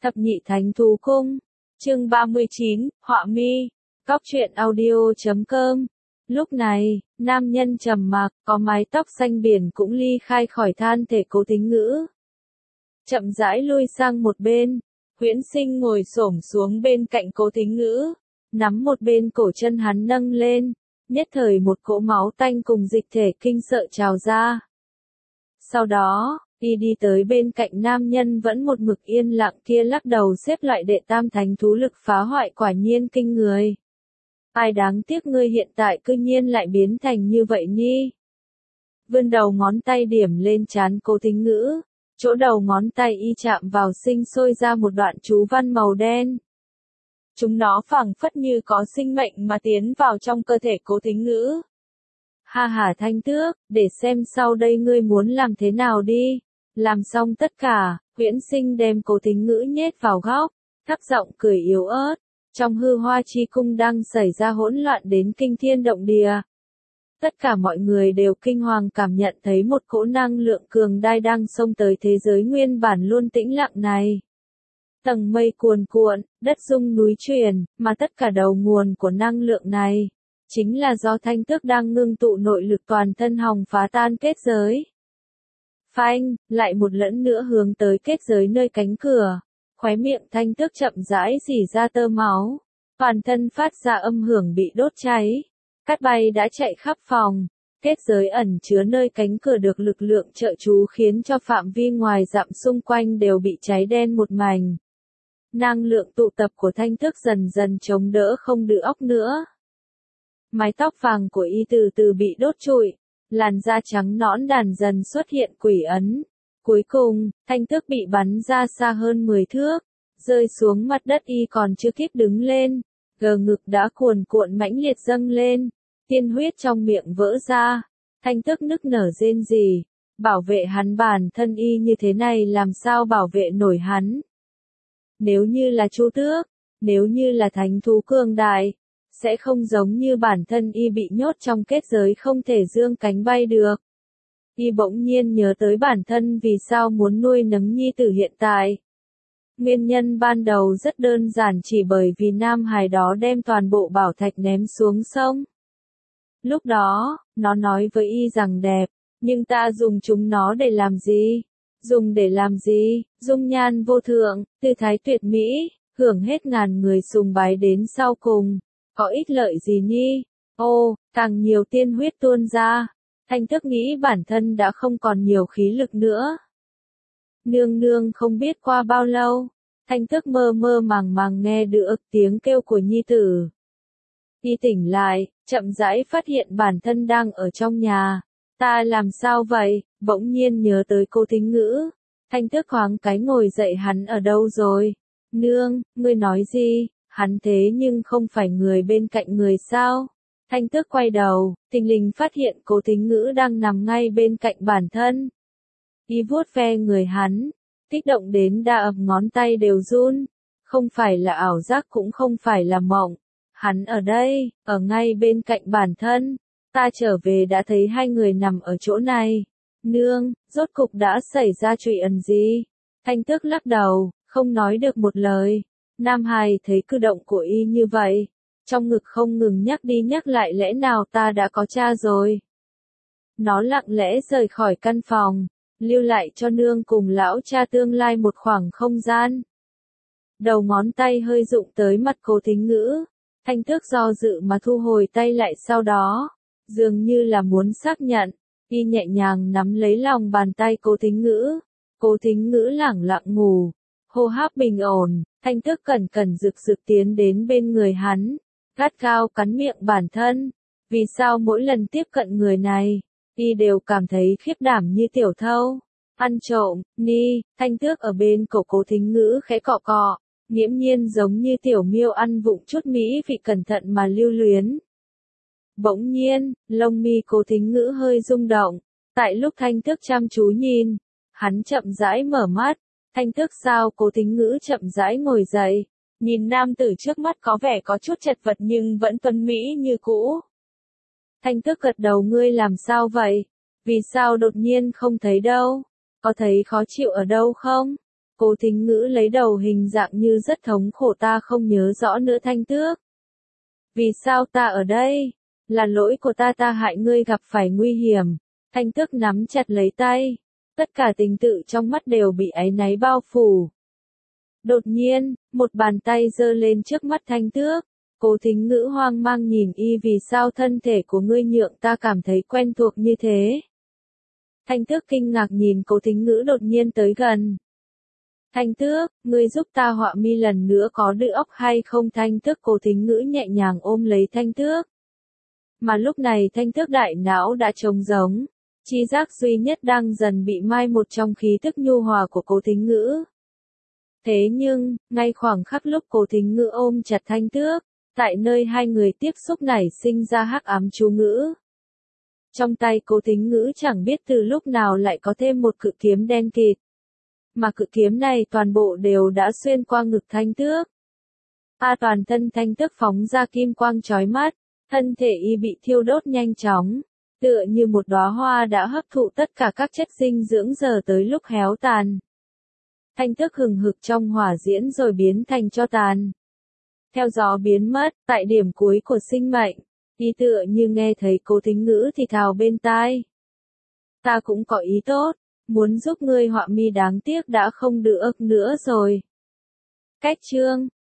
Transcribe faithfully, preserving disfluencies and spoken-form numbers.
Thập nhị thánh thú cung. Chương ba mươi chín, họa mi. Cóc truyện audio chấm com. Lúc này, nam nhân trầm mặc, có mái tóc xanh biển cũng ly khai khỏi than thể Cố Thính Ngữ. Chậm rãi lui sang một bên, Huyễn Sinh ngồi xổm xuống bên cạnh Cố Thính Ngữ, nắm một bên cổ chân hắn nâng lên, nhất thời một cỗ máu tanh cùng dịch thể kinh sợ trào ra. Sau đó, y đi tới bên cạnh nam nhân vẫn một mực yên lặng kia lắc đầu xếp loại đệ tam thánh thú lực phá hoại quả nhiên kinh người. Ai đáng tiếc ngươi hiện tại cư nhiên lại biến thành như vậy nhi. Vươn đầu ngón tay điểm lên trán Cố Thính Ngữ, chỗ đầu ngón tay y chạm vào sinh sôi ra một đoạn chú văn màu đen. Chúng nó phảng phất như có sinh mệnh mà tiến vào trong cơ thể Cố Thính Ngữ. Ha ha Thanh Tước, để xem sau đây ngươi muốn làm thế nào đi. Làm xong tất cả, Huyễn Sinh đem Cố Thính Ngữ nhét vào góc, thấp giọng cười yếu ớt. Trong hư hoa chi cung đang xảy ra hỗn loạn đến kinh thiên động địa. Tất cả mọi người đều kinh hoàng cảm nhận thấy một cỗ năng lượng cường đại đang xông tới thế giới nguyên bản luôn tĩnh lặng này. Tầng mây cuồn cuộn, đất rung núi chuyển, mà tất cả đầu nguồn của năng lượng này chính là do Thanh Tước đang ngưng tụ nội lực toàn thân hòng phá tan kết giới. Phanh, lại một lần nữa hướng tới kết giới nơi cánh cửa. Khóe miệng Thanh Tước chậm rãi rỉ ra tơ máu, toàn thân phát ra âm hưởng bị đốt cháy. Cát bay đã chạy khắp phòng, kết giới ẩn chứa nơi cánh cửa được lực lượng trợ chú khiến cho phạm vi ngoài dặm xung quanh đều bị cháy đen một mảnh. Năng lượng tụ tập của Thanh Tước dần dần chống đỡ không đỡ óc nữa. Mái tóc vàng của y từ từ bị đốt trụi, làn da trắng nõn đàn dần xuất hiện quỷ ấn. Cuối cùng, Thanh Tước bị bắn ra xa hơn mười thước, rơi xuống mặt đất y còn chưa kịp đứng lên, gờ ngực đã cuồn cuộn mãnh liệt dâng lên, tiên huyết trong miệng vỡ ra, Thanh Tước nức nở rên rỉ, bảo vệ hắn bản thân y như thế này làm sao bảo vệ nổi hắn. Nếu như là Chu Tước, nếu như là thánh thú cường đại, sẽ không giống như bản thân y bị nhốt trong kết giới không thể dương cánh bay được. Y bỗng nhiên nhớ tới bản thân vì sao muốn nuôi nấng nhi tử hiện tại. Nguyên nhân ban đầu rất đơn giản chỉ bởi vì nam hài đó đem toàn bộ bảo thạch ném xuống sông. Lúc đó, nó nói với y rằng đẹp, nhưng ta dùng chúng nó để làm gì? Dùng để làm gì? Dung nhan vô thượng, tư thái tuyệt mỹ, hưởng hết ngàn người sùng bái đến sau cùng. Có ích lợi gì nhi? Ô, càng nhiều tiên huyết tuôn ra. Thanh Tước nghĩ bản thân đã không còn nhiều khí lực nữa. Nương nương không biết qua bao lâu, Thanh Tước mơ mơ màng màng nghe được tiếng kêu của nhi tử. Y tỉnh lại, chậm rãi phát hiện bản thân đang ở trong nhà. Ta làm sao vậy? Bỗng nhiên nhớ tới Cố Thính Ngữ. Thanh Tước thoáng cái ngồi dậy, hắn ở đâu rồi? Nương, ngươi nói gì? Hắn thế nhưng không phải người bên cạnh người sao? Thanh Tước quay đầu, thình lình phát hiện Cố Thính Ngữ đang nằm ngay bên cạnh bản thân. Y vuốt ve người hắn, kích động đến đa ập ngón tay đều run. Không phải là ảo giác cũng không phải là mộng. Hắn ở đây, ở ngay bên cạnh bản thân. Ta trở về đã thấy hai người nằm ở chỗ này. Nương, rốt cục đã xảy ra chuyện gì? Thanh Tước lắc đầu, không nói được một lời. Nam hài thấy cử động của y như vậy, trong ngực không ngừng nhắc đi nhắc lại, lẽ nào ta đã có cha rồi. Nó lặng lẽ rời khỏi căn phòng, lưu lại cho nương cùng lão cha tương lai một khoảng không gian. Đầu ngón tay hơi rụng tới mặt Cố Thính Ngữ, Thanh Tước do dự mà thu hồi tay lại, sau đó, dường như là muốn xác nhận, y nhẹ nhàng nắm lấy lòng bàn tay Cố Thính Ngữ. Cố Thính Ngữ lẳng lặng ngủ, hô hấp bình ổn. Thanh Tước cẩn cẩn rực rực tiến đến bên người hắn, gắt gao cắn miệng bản thân. Vì sao mỗi lần tiếp cận người này, y đều cảm thấy khiếp đảm như tiểu thâu, ăn trộm, ni? Thanh Tước ở bên cổ Cố Thính Ngữ khẽ cọ cọ, nghiễm nhiên giống như tiểu miêu ăn vụng chút mỹ vị cẩn thận mà lưu luyến. Bỗng nhiên, lông mi Cố Thính Ngữ hơi rung động, tại lúc Thanh Tước chăm chú nhìn, hắn chậm rãi mở mắt. Thanh Tước sao? Cố Thính Ngữ chậm rãi ngồi dậy, nhìn nam tử trước mắt có vẻ có chút chật vật nhưng vẫn tuấn mỹ như cũ. Thanh Tước gật đầu, ngươi làm sao vậy? Vì sao đột nhiên không thấy đâu? Có thấy khó chịu ở đâu không? Cố Thính Ngữ lấy đầu hình dạng như rất thống khổ, ta không nhớ rõ nữa Thanh Tước. Vì sao ta ở đây? Là lỗi của ta, ta hại ngươi gặp phải nguy hiểm. Thanh Tước nắm chặt lấy tay. Tất cả tình tự trong mắt đều bị áy náy bao phủ. Đột nhiên, một bàn tay giơ lên trước mắt Thanh Tước. Cố Thính Ngữ hoang mang nhìn y, vì sao thân thể của ngươi nhượng ta cảm thấy quen thuộc như thế? Thanh Tước kinh ngạc nhìn Cố Thính Ngữ đột nhiên tới gần. Thanh Tước, ngươi giúp ta họa mi lần nữa có đự óc hay không? Thanh Tước Cố Thính Ngữ nhẹ nhàng ôm lấy Thanh Tước. Mà lúc này Thanh Tước đại não đã trống rỗng. Chi giác duy nhất đang dần bị mai một trong khí tức nhu hòa của Cố Thính Ngữ. Thế nhưng, ngay khoảng khắc lúc Cố Thính Ngữ ôm chặt Thanh Tước, tại nơi hai người tiếp xúc nảy sinh ra hắc ám chú ngữ. Trong tay Cố Thính Ngữ chẳng biết từ lúc nào lại có thêm một cự kiếm đen kịt. Mà cự kiếm này toàn bộ đều đã xuyên qua ngực Thanh Tước. A toàn thân Thanh Tước phóng ra kim quang chói mắt, thân thể y bị thiêu đốt nhanh chóng, tựa như một đóa hoa đã hấp thụ tất cả các chất dinh dưỡng giờ tới lúc héo tàn. Thanh Tước hừng hực trong hỏa diễm rồi biến thành tro tàn. Theo gió biến mất, tại điểm cuối của sinh mệnh, y tựa như nghe thấy Cố Thính Ngữ thì thào bên tai. Ta cũng có ý tốt, muốn giúp ngươi họa mi, đáng tiếc đã không được nữa rồi. Cách chương